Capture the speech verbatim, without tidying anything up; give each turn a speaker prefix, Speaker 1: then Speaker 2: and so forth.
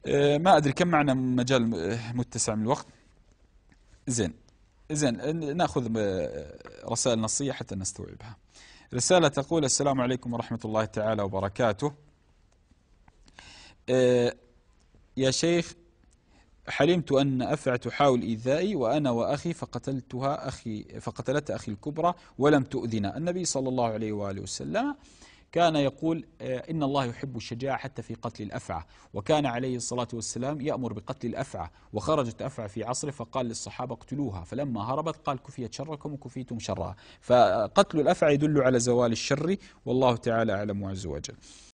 Speaker 1: آه، ما أدري كم معنا مجال آه، متسع من الوقت. زين. زين، ناخذ آه، رسائل نصية حتى نستوعبها. رسالة تقول: السلام عليكم ورحمة الله تعالى وبركاته. آه، يا شيخ، حلمت أن أفعى تحاول إيذائي وأنا وأخي فقتلتها أخي فقتلت أخي الكبرى ولم تؤذنا. النبي صلى الله عليه وآله وسلم كان يقول آه، إن الله يحب الشجاعة حتى في قتل الأفعى، وكان عليه الصلاة والسلام يأمر بقتل الأفعى، وخرجت أفعى في عصره فقال للصحابة اقتلوها، فلما هربت قال كفيت شركم وكفيتم شرها. فقتل الأفعى يدل على زوال الشر، والله تعالى أعلم عز وجل.